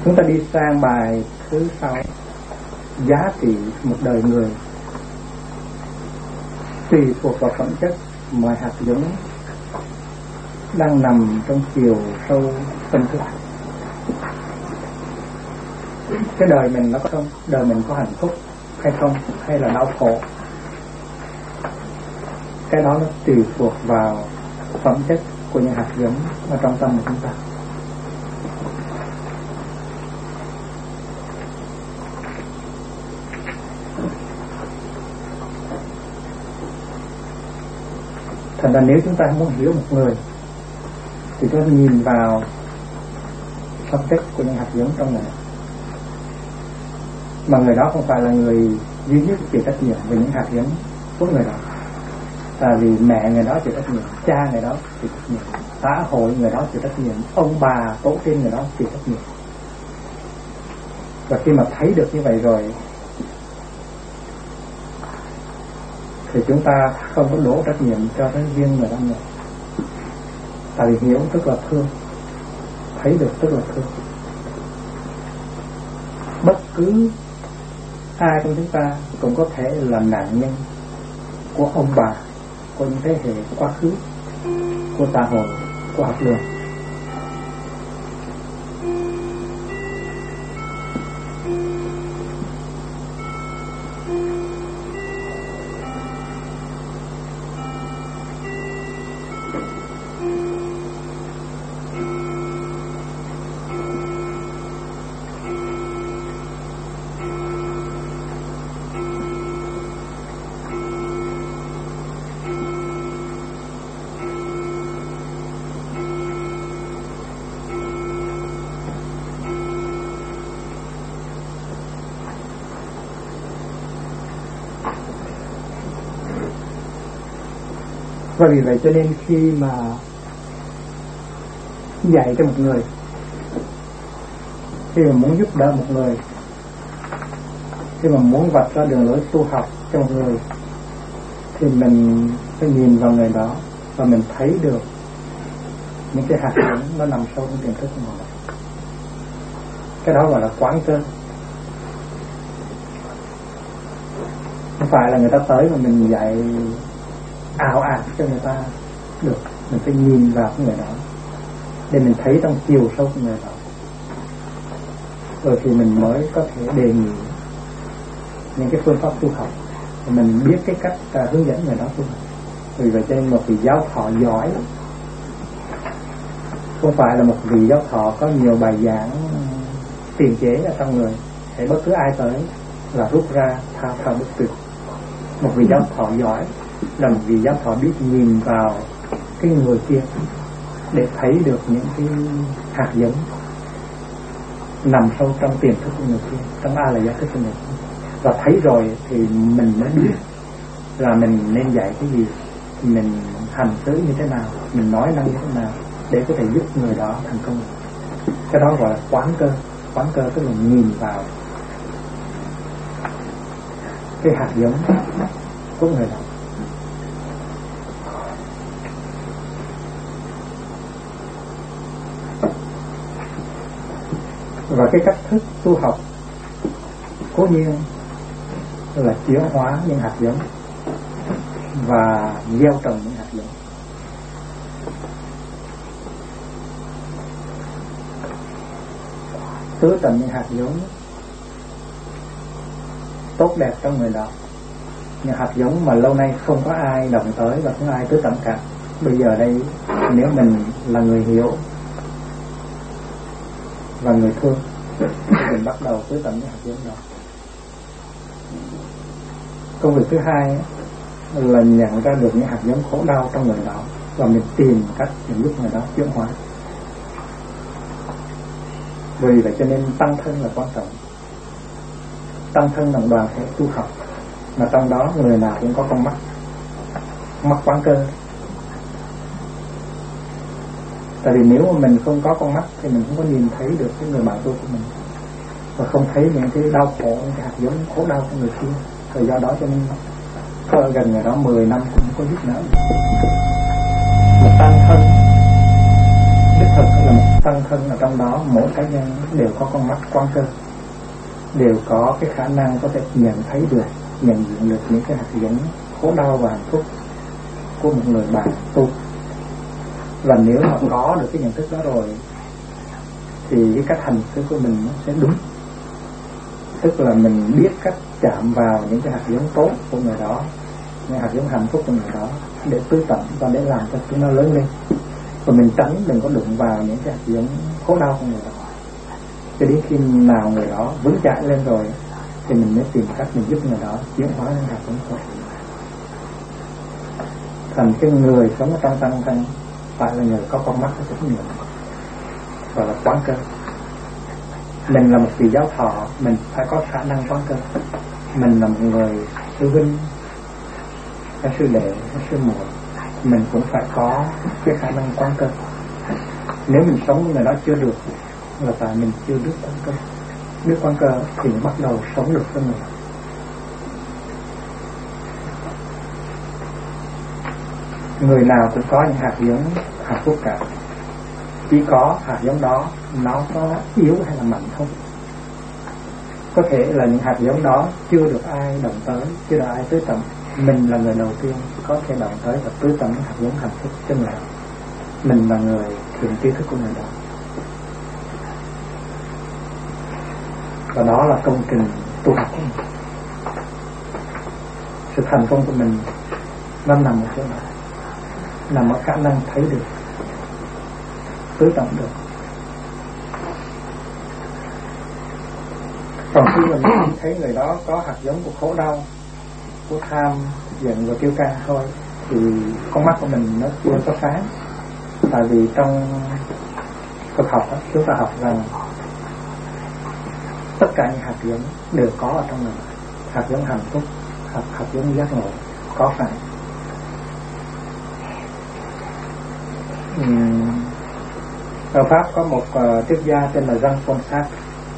Chúng ta đi sang bài thứ 6, giá trị một đời người tùy thuộc vào phẩm chất mọi hạt giống đang nằm trong chiều sâu tâm thức. Cái đời mình nó có không? Đời mình có hạnh phúc hay không? Hay là đau khổ? Cái đó nó tùy thuộc vào phẩm chất của những hạt giống ở trong tâm của chúng ta. Thành ra nếu chúng ta muốn hiểu một người thì chúng ta nhìn vào phẩm chất của những hạt giống trong này, mà người đó không phải là người duy nhất chịu trách nhiệm về những hạt giống của người đó. Tại vì mẹ người đó chịu trách nhiệm, cha người đó chịu trách nhiệm, xã hội người đó chịu trách nhiệm, ông bà tổ tiên người đó chịu trách nhiệm. Và khi mà thấy được như vậy rồi thì chúng ta không có đổ trách nhiệm cho cái riêng người đó nữa. Tại vì hiểu tức là thương, thấy được tức là thương. Bất cứ ai trong chúng ta cũng có thể là nạn nhân của ông bà, của những thế hệ quá khứ, của xã hội, của học đường. Và vì vậy cho nên khi mà dạy cho một người, khi mà muốn giúp đỡ một người, khi mà muốn vạch ra đường lối tu học cho một người, thì mình phải nhìn vào người đó và mình thấy được những cái hạt giống nó nằm sâu trong tiềm thức của họ. Cái đó gọi là quán cơ. Không phải là người ta tới mà mình dạy ảo ạt cho người ta được. Mình phải nhìn vào cái người đó để mình thấy trong chiều sâu của người đó, rồi thì mình mới có thể đề nghị những cái phương pháp tu học, thì mình biết cái cách hướng dẫn người đó tu học. Vì vậy cho nên một vị giáo thọ giỏi không phải là một vị giáo thọ có nhiều bài giảng tiền chế ở trong người, để bất cứ ai tới là rút ra thao thao bất tuyệt. Một vị giáo thọ giỏi là một vị giáo thọ biết nhìn vào cái người kia để thấy được những cái hạt giống nằm sâu trong tiềm thức của người kia, trong a la gia thức của người kia. Và thấy rồi thì mình mới biết là mình nên dạy cái gì, mình hành xử như thế nào, mình nói năng như thế nào để có thể giúp người đó thành công. Cái đó gọi là quán cơ. Quán cơ tức là nhìn vào cái hạt giống của người đó. Và cái cách thức tu học cố nhiên là chuyển hóa những hạt giống và gieo trồng những hạt giống. Tưới tầm những hạt giống tốt đẹp trong người đó, những hạt giống mà lâu nay không có ai động tới và không có ai tưới tầm cả. Bây giờ đây nếu mình là người hiểu và người thương, mình bắt đầu tưới tầm những hạt giống đó. Công việc thứ hai là nhận ra được những hạt giống khổ đau trong người đó và mình tìm cách để giúp người đó chuyển hóa. Vì vậy cho nên tăng thân là quan trọng. Tăng thân là đoàn thể tu học, mà trong đó người nào cũng có con mắt, mắt quán cơ. Tại vì nếu mà mình không có con mắt thì mình không có nhìn thấy được cái người bạn tu của mình, và không thấy những cái đau khổ, những cái hạt giống khổ đau của người kia. Rồi do đó cho nên có gần người đó 10 năm cũng không có giúp nữa. Một tăng thân đích thực là một tăng thân ở trong đó, mỗi cá nhân đều có con mắt quán cơ, đều có cái khả năng có thể nhận thấy được, nhận diện được những cái hạt giống khổ đau và hạnh phúc của một người bạn tu. Và nếu mà có được cái nhận thức đó rồi thì cái cách hành xử của mình nó sẽ đúng, tức là mình biết cách chạm vào những cái hạt giống tốt của người đó, những hạt giống hạnh phúc của người đó để tưới tẩm và để làm cho chúng nó lớn lên. Và mình tránh đừng có đụng vào những cái hạt giống khổ đau của người đó, cho đến khi nào người đó vững chãi lên rồi thì mình mới tìm cách mình giúp người đó chuyển hóa những hạt giống tốt. Thành cái người sống ở trong tăng thân phải là người có con mắt có trách nhiệm, gọi là quán cơ. Mình là một vị giáo thọ, mình phải có khả năng quán cơ. Mình là một người sư huynh, hay sư đệ, hay sư muội, mình cũng phải có cái khả năng quán cơ. Nếu mình sống với người đó chưa được là tại mình chưa biết quán cơ. Biết quán cơ thì bắt đầu sống được với người. Người nào cũng có những hạt giống hạnh phúc cả, chỉ có hạt giống đó nó có yếu hay là mạnh thôi. Có thể là những hạt giống đó chưa được ai động tới, chưa được ai tưới tẩm. Mình là người đầu tiên có thể động tới và tưới tẩm hạt giống hạnh phúc cho người. Mình là người truyền tri thức của người đó. Và đó là công trình tu học của mình. Sự thành công của mình nó nằm ở chỗ đó, nằm ở khả năng thấy được, tưới tẩm được. Còn khi mình thấy người đó có hạt giống của khổ đau, của tham, giận và kiêu căng thôi thì con mắt của mình nó chưa có sáng. Tại vì trong Phật học đó, chúng ta học rằng tất cả những hạt giống đều có ở trong mình. Hạt giống hạnh phúc, hạt giống giác ngộ có phải. Ở Pháp có một triết gia tên là Jean-Paul Sartre,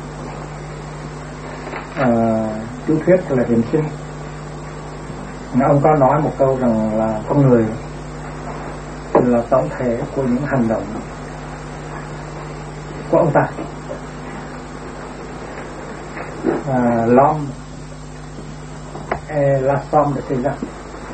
chú thuyết là hiện sinh. Ông có nói một câu rằng là con người là tổng thể của những hành động của ông ta. L'homme est la somme de ses actes.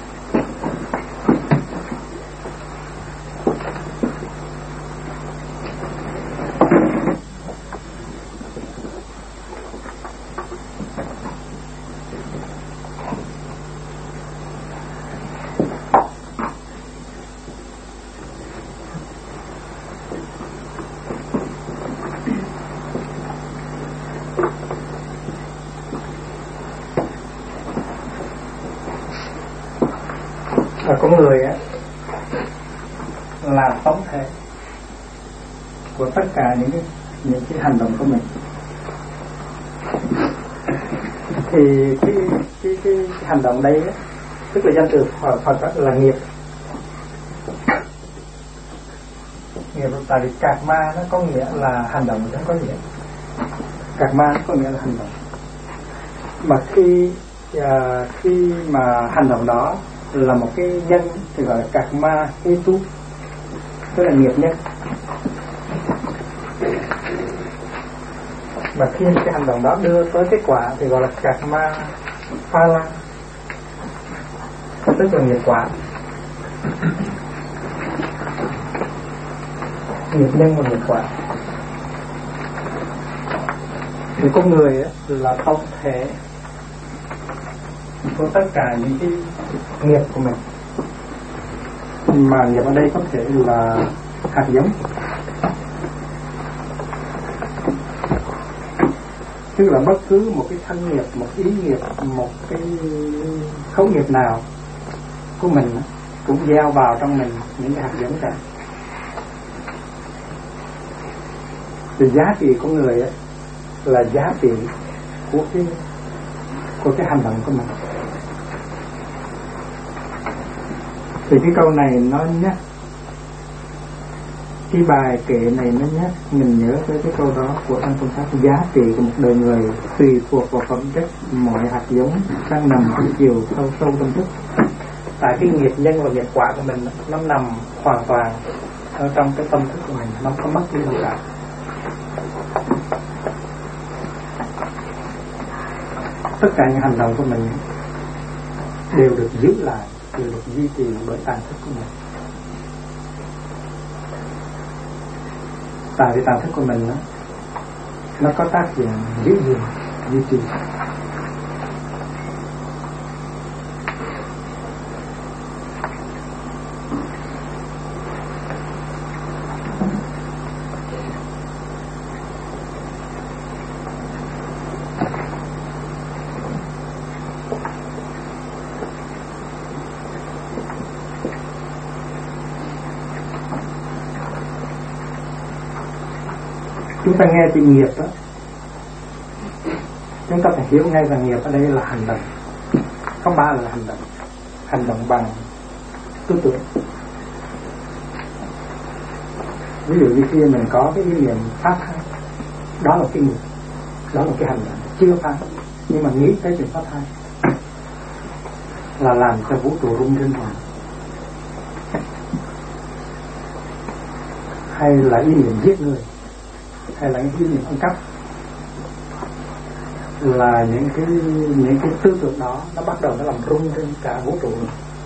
Con người á là tổng thể của tất cả những cái hành động của mình. Thì cái hành động đấy á, tức là danh từ Phật là nghiệp. Nghiệp tại vì karma nó có nghĩa là hành động, nó có nghĩa karma có nghĩa là hành động. Mà khi mà hành động đó là một cái nhân thì gọi là karma hetu, tức là nghiệp nhân. Và khi cái hành động đó đưa tới kết quả thì gọi là karma phala, tức là nghiệp quả. Nghiệp nhân và nghiệp quả. Thì con người là tổng thể của tất cả những cái nghiệp của mình. Mà nghiệp ở đây có thể là hạt giống, tức là bất cứ một cái thân nghiệp, một ý nghiệp, một cái khẩu nghiệp nào của mình cũng gieo vào trong mình những cái hạt giống cả. Thì giá trị của người ấy là giá trị của cái hành động của mình. Thì cái câu này nó nhắc, cái bài kệ này nó nhắc mình nhớ tới cái câu đó của anh Công Tác. Giá trị của một đời người tùy thuộc vào phẩm chất mọi hạt giống đang nằm trong chiều sâu trong thức. Tại cái nghiệp nhân và nghiệp quả của mình nó nằm hoàn toàn ở trong cái tâm thức của mình, nó không mất cái gì cả. tất cả những hành động của mình đều được giữ lại, đều được duy trì bởi tàng thức của mình. Tại vì tàng thức của mình đó, nó có tác dụng giữ gìn, duy trì. Chúng ta nghe chữ nghiệp đó, chúng ta phải hiểu ngay rằng nghiệp ở đây là hành động. Có ba là hành động bằng tư tưởng. Ví dụ như khi mình có cái ý niệm phát thai, đó là cái nghiệp, đó là cái hành động chưa phát, nhưng mà nghĩ tới chuyện phát thai là làm cho vũ trụ rung rinh hồn. Hay là ý niệm giết người, hay là ý niệm ăn cắp, là những cái tư tưởng đó nó bắt đầu nó làm rung rinh cả vũ trụ.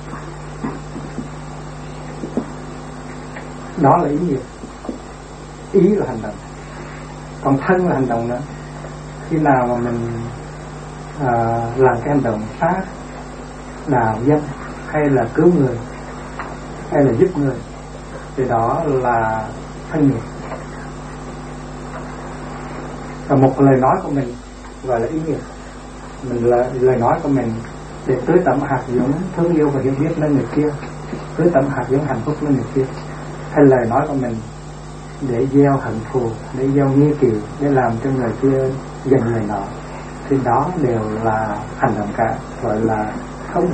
Đó là ý nghiệp. Ý là hành động, còn thân là hành động nữa. Khi nào mà mình làm cái hành động sát, đào dân, hay là cứu người, hay là giúp người, thì đó là thân nghiệp. Và một lời nói của mình gọi là ý nghiệp. Lời nói của mình để tưới tẩm hạt giống thương yêu và hiểu biết lên người kia, tưới tẩm hạt giống hạnh phúc lên người kia. Hay lời nói của mình để gieo hận thù, để gieo nghi kỵ, để làm cho người kia giận người nọ, thì đó đều là hành động cả, gọi là không.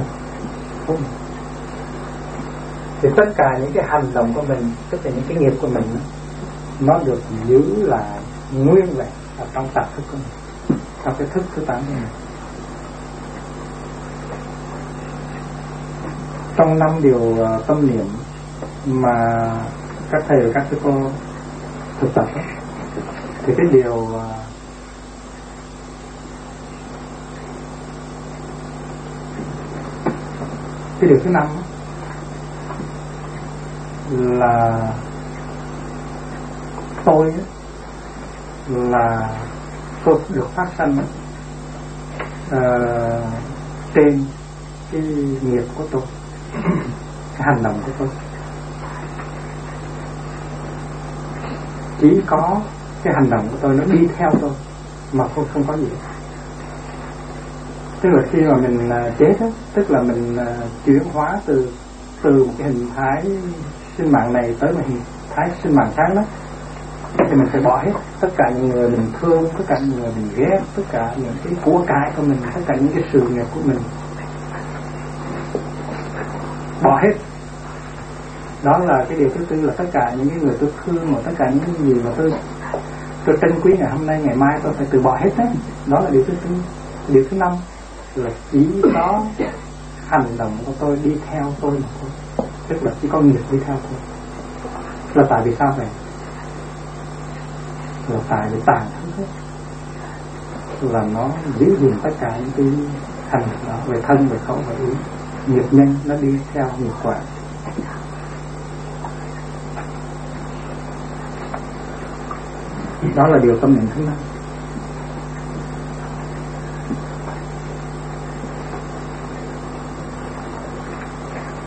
Thì tất cả những cái hành động của mình, tất cả những cái nghiệp của mình, nó được giữ lại nguyên vẹn ở trong tạp thức của mình, trong cái thức thứ 8 của mình. Trong 5 điều tâm niệm mà các thầy và các sư cô thực tập ấy, thì cái điều thứ 5 là tôi được phát sanh trên cái nghiệp của tôi, cái hành động của tôi. Chỉ có cái hành động của tôi nó đi theo tôi mà không có gì. Tức là khi mà mình chết á, tức là mình chuyển hóa từ một cái hình thái sinh mạng này tới một hình thái sinh mạng khác đó, thì mình phải bỏ hết tất cả những người mình thương, tất cả những người mình ghét, tất cả những cái của cải của mình, tất cả những cái sự nghiệp của mình, bỏ hết. Đó là cái điều thứ tư, là tất cả những cái người tôi thương, và tất cả những cái gì mà tôi trân quý ngày hôm nay, ngày mai tôi phải từ bỏ hết đấy. Đó là điều thứ tư. Điều thứ 5 là chỉ có hành động của tôi đi theo tôi mà thôi, tức là chỉ có nghiệp đi theo tôi. Là tại vì sao vậy? Là tại vì tàn thức là nó giữ gìn tất cả những cái hành động đó, về thân, về khẩu, về ý. Nghiệp nhân nó đi theo nghiệp quả. Đó là điều tâm niệm thứ 5.